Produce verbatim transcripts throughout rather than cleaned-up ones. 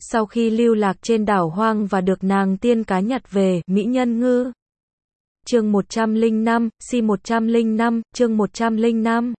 Sau khi lưu lạc trên đảo hoang và được nàng tiên cá nhặt về, mỹ nhân ngư. Chương một trăm lẻ năm, si một trăm lẻ năm, chương một trăm lẻ năm.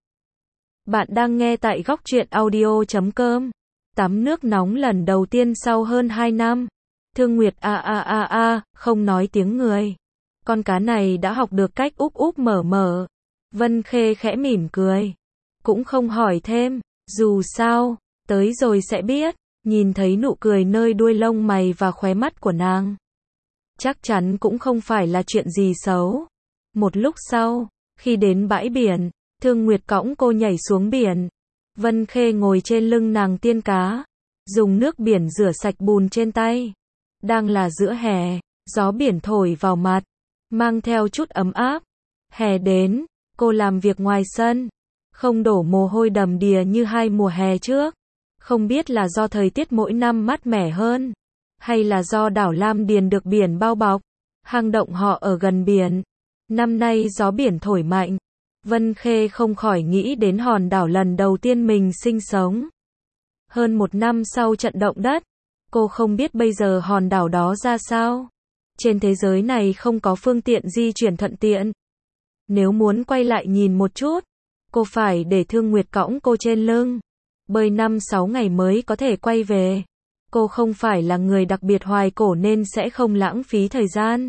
Bạn đang nghe tại góc truyện audio chấm com. Tắm nước nóng lần đầu tiên sau hơn hai năm. Thương Nguyệt a a a a, không nói tiếng người. Con cá này đã học được cách úp úp mở mở. Vân Khê khẽ mỉm cười. Cũng không hỏi thêm, dù sao, tới rồi sẽ biết. Nhìn thấy nụ cười nơi đuôi lông mày và khóe mắt của nàng. Chắc chắn cũng không phải là chuyện gì xấu. Một lúc sau, khi đến bãi biển, Thương Nguyệt cõng cô nhảy xuống biển. Vân Khê ngồi trên lưng nàng tiên cá, dùng nước biển rửa sạch bùn trên tay. Đang là giữa hè, gió biển thổi vào mặt, mang theo chút ấm áp. Hè đến, cô làm việc ngoài sân, không đổ mồ hôi đầm đìa như hai mùa hè trước. Không biết là do thời tiết mỗi năm mát mẻ hơn, hay là do đảo Lam Điền được biển bao bọc, hang động họ ở gần biển. Năm nay gió biển thổi mạnh, Vân Khê không khỏi nghĩ đến hòn đảo lần đầu tiên mình sinh sống. Hơn một năm sau trận động đất, cô không biết bây giờ hòn đảo đó ra sao. Trên thế giới này không có phương tiện di chuyển thuận tiện. Nếu muốn quay lại nhìn một chút, cô phải để Thương Nguyệt cõng cô trên lưng. Bơi năm sáu ngày mới có thể quay về. Cô không phải là người đặc biệt hoài cổ nên sẽ không lãng phí thời gian.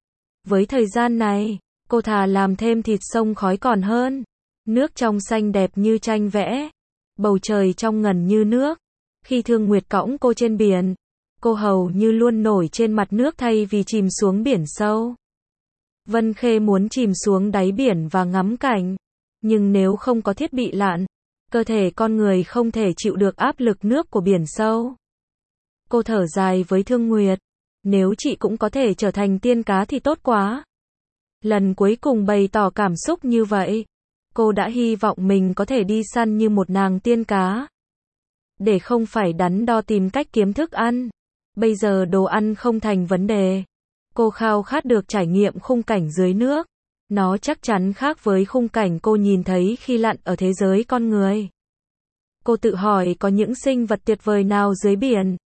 Với thời gian này, cô thà làm thêm thịt sông khói còn hơn. Nước trong xanh đẹp như tranh vẽ. Bầu trời trong ngần như nước. Khi Thương Nguyệt cõng cô trên biển, cô hầu như luôn nổi trên mặt nước thay vì chìm xuống biển sâu. Vân Khê muốn chìm xuống đáy biển và ngắm cảnh. Nhưng nếu không có thiết bị lặn, cơ thể con người không thể chịu được áp lực nước của biển sâu. Cô thở dài với Thương Nguyệt. Nếu chị cũng có thể trở thành tiên cá thì tốt quá. Lần cuối cùng bày tỏ cảm xúc như vậy, cô đã hy vọng mình có thể đi săn như một nàng tiên cá. Để không phải đắn đo tìm cách kiếm thức ăn. Bây giờ đồ ăn không thành vấn đề. Cô khao khát được trải nghiệm khung cảnh dưới nước. Nó chắc chắn khác với khung cảnh cô nhìn thấy khi lặn ở thế giới con người. Cô tự hỏi có những sinh vật tuyệt vời nào dưới biển.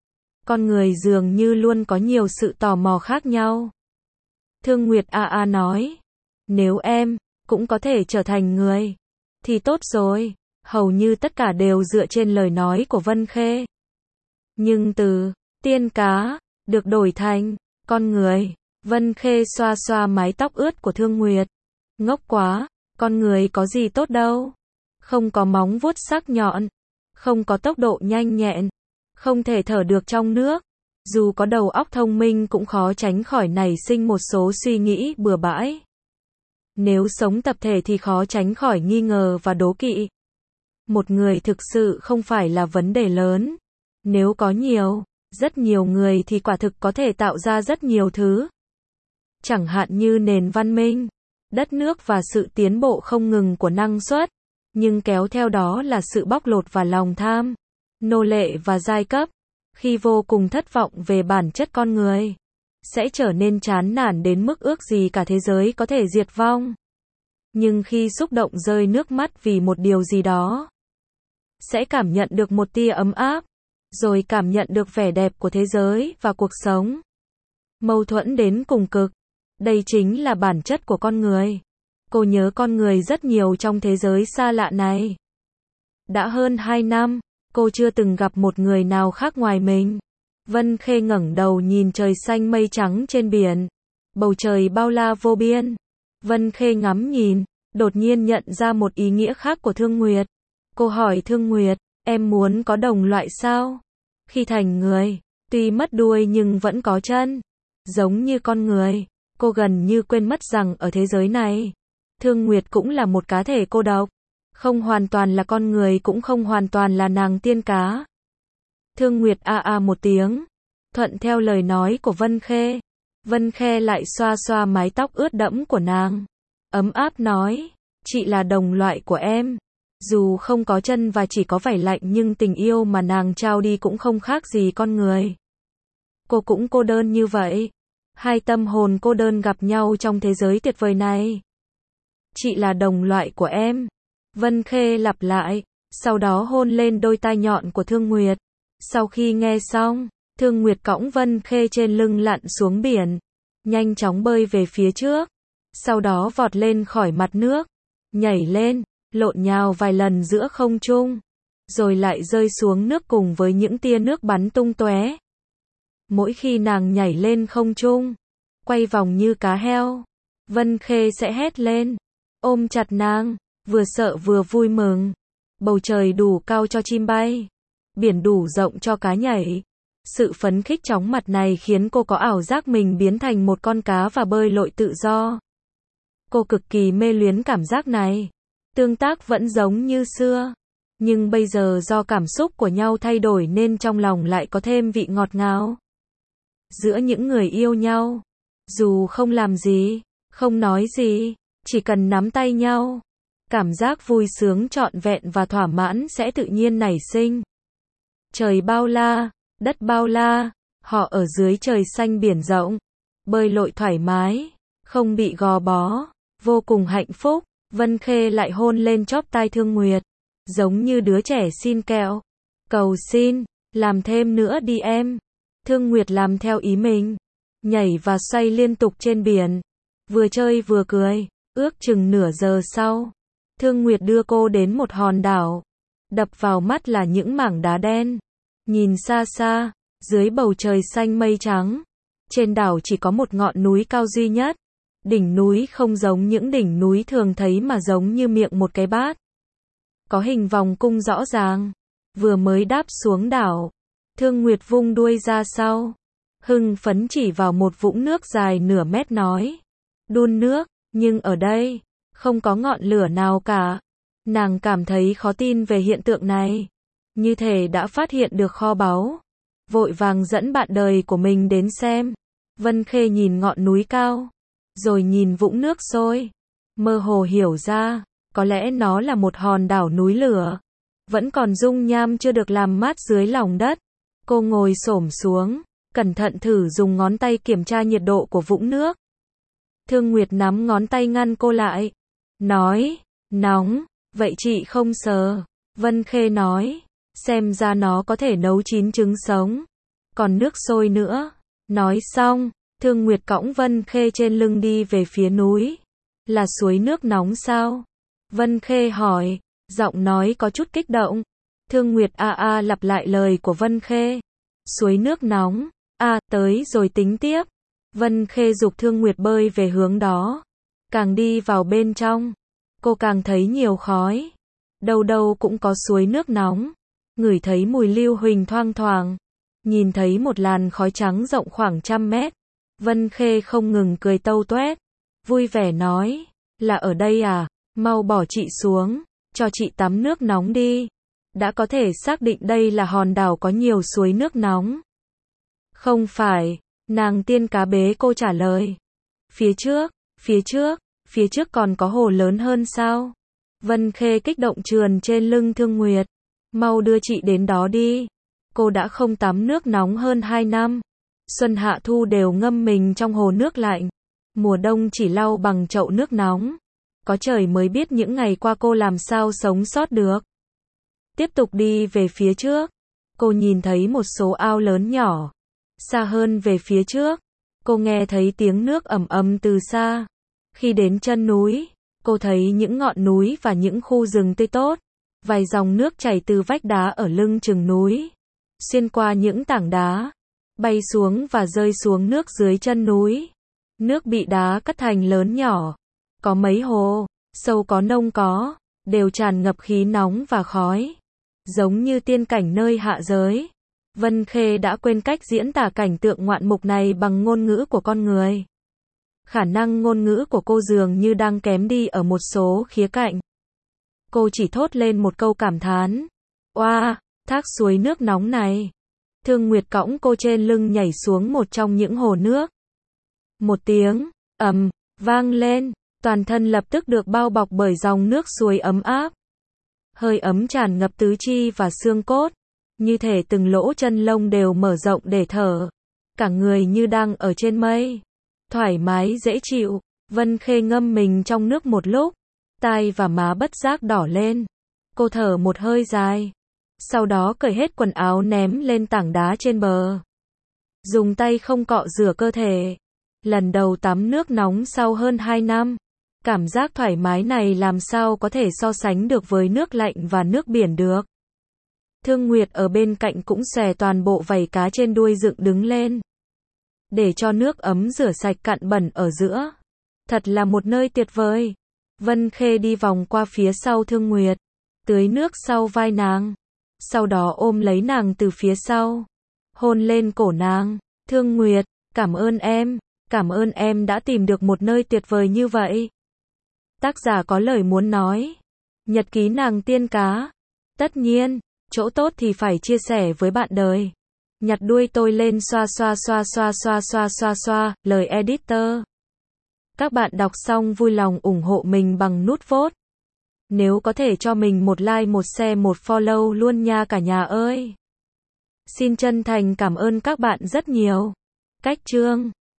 Con người dường như luôn có nhiều sự tò mò khác nhau. Thương Nguyệt a a nói, nếu em cũng có thể trở thành người, thì tốt rồi. Hầu như tất cả đều dựa trên lời nói của Vân Khê. Nhưng từ tiên cá được đổi thành con người. Vân Khê xoa xoa mái tóc ướt của Thương Nguyệt. Ngốc quá, con người có gì tốt đâu. Không có móng vuốt sắc nhọn, không có tốc độ nhanh nhẹn, không thể thở được trong nước. Dù có đầu óc thông minh cũng khó tránh khỏi nảy sinh một số suy nghĩ bừa bãi. Nếu sống tập thể thì khó tránh khỏi nghi ngờ và đố kỵ. Một người thực sự không phải là vấn đề lớn. Nếu có nhiều, rất nhiều người thì quả thực có thể tạo ra rất nhiều thứ. Chẳng hạn như nền văn minh, đất nước và sự tiến bộ không ngừng của năng suất, nhưng kéo theo đó là sự bóc lột và lòng tham, nô lệ và giai cấp. Khi vô cùng thất vọng về bản chất con người, sẽ trở nên chán nản đến mức ước gì cả thế giới có thể diệt vong. Nhưng khi xúc động rơi nước mắt vì một điều gì đó, sẽ cảm nhận được một tia ấm áp, rồi cảm nhận được vẻ đẹp của thế giới và cuộc sống. Mâu thuẫn đến cùng cực. Đây chính là bản chất của con người. Cô nhớ con người rất nhiều trong thế giới xa lạ này. Đã hơn hai năm, cô chưa từng gặp một người nào khác ngoài mình. Vân Khê ngẩng đầu nhìn trời xanh mây trắng trên biển. Bầu trời bao la vô biên. Vân Khê ngắm nhìn, đột nhiên nhận ra một ý nghĩa khác của Thương Nguyệt. Cô hỏi Thương Nguyệt, em muốn có đồng loại sao? Khi thành người, tuy mất đuôi nhưng vẫn có chân. Giống như con người. Cô gần như quên mất rằng ở thế giới này, Thương Nguyệt cũng là một cá thể cô độc. Không hoàn toàn là con người cũng không hoàn toàn là nàng tiên cá. Thương Nguyệt a a một tiếng, thuận theo lời nói của Vân Khê. Vân Khê lại xoa xoa mái tóc ướt đẫm của nàng. Ấm áp nói, chị là đồng loại của em. Dù không có chân và chỉ có vảy lạnh nhưng tình yêu mà nàng trao đi cũng không khác gì con người. Cô cũng cô đơn như vậy. Hai tâm hồn cô đơn gặp nhau trong thế giới tuyệt vời này. Chị là đồng loại của em. Vân Khê lặp lại, sau đó hôn lên đôi tai nhọn của Thương Nguyệt. Sau khi nghe xong, Thương Nguyệt cõng Vân Khê trên lưng lặn xuống biển, nhanh chóng bơi về phía trước, sau đó vọt lên khỏi mặt nước, nhảy lên, lộn nhào vài lần giữa không trung, rồi lại rơi xuống nước cùng với những tia nước bắn tung tóe. Mỗi khi nàng nhảy lên không trung, quay vòng như cá heo, Vân Khê sẽ hét lên, ôm chặt nàng, vừa sợ vừa vui mừng. Bầu trời đủ cao cho chim bay, biển đủ rộng cho cá nhảy. Sự phấn khích chóng mặt này khiến cô có ảo giác mình biến thành một con cá và bơi lội tự do. Cô cực kỳ mê luyến cảm giác này. Tương tác vẫn giống như xưa, nhưng bây giờ do cảm xúc của nhau thay đổi nên trong lòng lại có thêm vị ngọt ngào. Giữa những người yêu nhau, dù không làm gì, không nói gì, chỉ cần nắm tay nhau, cảm giác vui sướng trọn vẹn và thỏa mãn sẽ tự nhiên nảy sinh. Trời bao la, đất bao la, họ ở dưới trời xanh biển rộng, bơi lội thoải mái, không bị gò bó, vô cùng hạnh phúc. Vân Khê lại hôn lên chóp tai Thương Nguyệt, giống như đứa trẻ xin kẹo. Cầu xin, làm thêm nữa đi em. Thương Nguyệt làm theo ý mình, nhảy và xoay liên tục trên biển, vừa chơi vừa cười. Ước chừng nửa giờ sau, Thương Nguyệt đưa cô đến một hòn đảo. Đập vào mắt là những mảng đá đen. Nhìn xa xa, dưới bầu trời xanh mây trắng, trên đảo chỉ có một ngọn núi cao duy nhất. Đỉnh núi không giống những đỉnh núi thường thấy mà giống như miệng một cái bát. Có hình vòng cung rõ ràng. Vừa mới đáp xuống đảo, Thương Nguyệt vung đuôi ra sau, hưng phấn chỉ vào một vũng nước dài nửa mét nói. Đun nước, nhưng ở đây, không có ngọn lửa nào cả. Nàng cảm thấy khó tin về hiện tượng này. Như thể đã phát hiện được kho báu. Vội vàng dẫn bạn đời của mình đến xem. Vân Khê nhìn ngọn núi cao, rồi nhìn vũng nước sôi, mơ hồ hiểu ra, có lẽ nó là một hòn đảo núi lửa, vẫn còn dung nham chưa được làm mát dưới lòng đất. Cô ngồi xổm xuống, cẩn thận thử dùng ngón tay kiểm tra nhiệt độ của vũng nước. Thương Nguyệt nắm ngón tay ngăn cô lại, nói, nóng, vậy chị không sờ. Vân Khê nói, xem ra nó có thể nấu chín trứng sống, còn nước sôi nữa. Nói xong, Thương Nguyệt cõng Vân Khê trên lưng đi về phía núi. Là suối nước nóng sao? Vân Khê hỏi, giọng nói có chút kích động. Thương Nguyệt a a lặp lại lời của Vân Khê. Suối nước nóng, a à, tới rồi tính tiếp. Vân Khê giục Thương Nguyệt bơi về hướng đó. Càng đi vào bên trong, cô càng thấy nhiều khói. Đâu đâu cũng có suối nước nóng. Ngửi thấy mùi lưu huỳnh thoang thoảng. Nhìn thấy một làn khói trắng rộng khoảng trăm mét. Vân Khê không ngừng cười tâu toét, vui vẻ nói, là ở đây à, mau bỏ chị xuống, cho chị tắm nước nóng đi. Đã có thể xác định đây là hòn đảo có nhiều suối nước nóng. Không phải, nàng tiên cá bế cô trả lời. Phía trước, phía trước, phía trước còn có hồ lớn hơn sao? Vân Khê kích động trườn trên lưng Thương Nguyệt, mau đưa chị đến đó đi. Cô đã không tắm nước nóng hơn hai năm. Xuân hạ thu đều ngâm mình trong hồ nước lạnh. Mùa đông chỉ lau bằng chậu nước nóng. Có trời mới biết những ngày qua cô làm sao sống sót được. Tiếp tục đi về phía trước. Cô nhìn thấy một số ao lớn nhỏ. Xa hơn về phía trước, cô nghe thấy tiếng nước ầm ầm từ xa. Khi đến chân núi, cô thấy những ngọn núi và những khu rừng tươi tốt. Vài dòng nước chảy từ vách đá ở lưng chừng núi. Xuyên qua những tảng đá, bay xuống và rơi xuống nước dưới chân núi. Nước bị đá cắt thành lớn nhỏ. Có mấy hồ, sâu có nông có, đều tràn ngập khí nóng và khói. Giống như tiên cảnh nơi hạ giới. Vân Khê đã quên cách diễn tả cảnh tượng ngoạn mục này bằng ngôn ngữ của con người. Khả năng ngôn ngữ của cô dường như đang kém đi ở một số khía cạnh. Cô chỉ thốt lên một câu cảm thán. Oa, wow, thác suối nước nóng này. Thương Nguyệt cõng cô trên lưng nhảy xuống một trong những hồ nước. Một tiếng ầm vang lên, toàn thân lập tức được bao bọc bởi dòng nước suối ấm áp. Hơi ấm tràn ngập tứ chi và xương cốt, như thể từng lỗ chân lông đều mở rộng để thở. Cả người như đang ở trên mây, thoải mái dễ chịu. Vân Khê ngâm mình trong nước một lúc, tai và má bất giác đỏ lên. Cô thở một hơi dài, Sau đó cởi hết quần áo ném lên tảng đá trên bờ. Dùng tay không cọ rửa cơ thể. Lần đầu tắm nước nóng sau hơn hai năm. Cảm giác thoải mái này làm sao có thể so sánh được với nước lạnh và nước biển được. Thương Nguyệt ở bên cạnh cũng xòe toàn bộ vảy cá trên đuôi dựng đứng lên. Để cho nước ấm rửa sạch cặn bẩn ở giữa. Thật là một nơi tuyệt vời. Vân Khê đi vòng qua phía sau Thương Nguyệt. Tưới nước sau vai nàng. Sau đó ôm lấy nàng từ phía sau. Hôn lên cổ nàng. Thương Nguyệt, cảm ơn em. Cảm ơn em đã tìm được một nơi tuyệt vời như vậy. Tác giả có lời muốn nói. Nhật ký nàng tiên cá. Tất nhiên, chỗ tốt thì phải chia sẻ với bạn đời. Nhặt đuôi tôi lên xoa xoa xoa xoa xoa xoa xoa xoa, lời editor. Các bạn đọc xong vui lòng ủng hộ mình bằng nút vote. Nếu có thể cho mình một like, một share, một follow luôn nha cả nhà ơi. Xin chân thành cảm ơn các bạn rất nhiều. Cách chương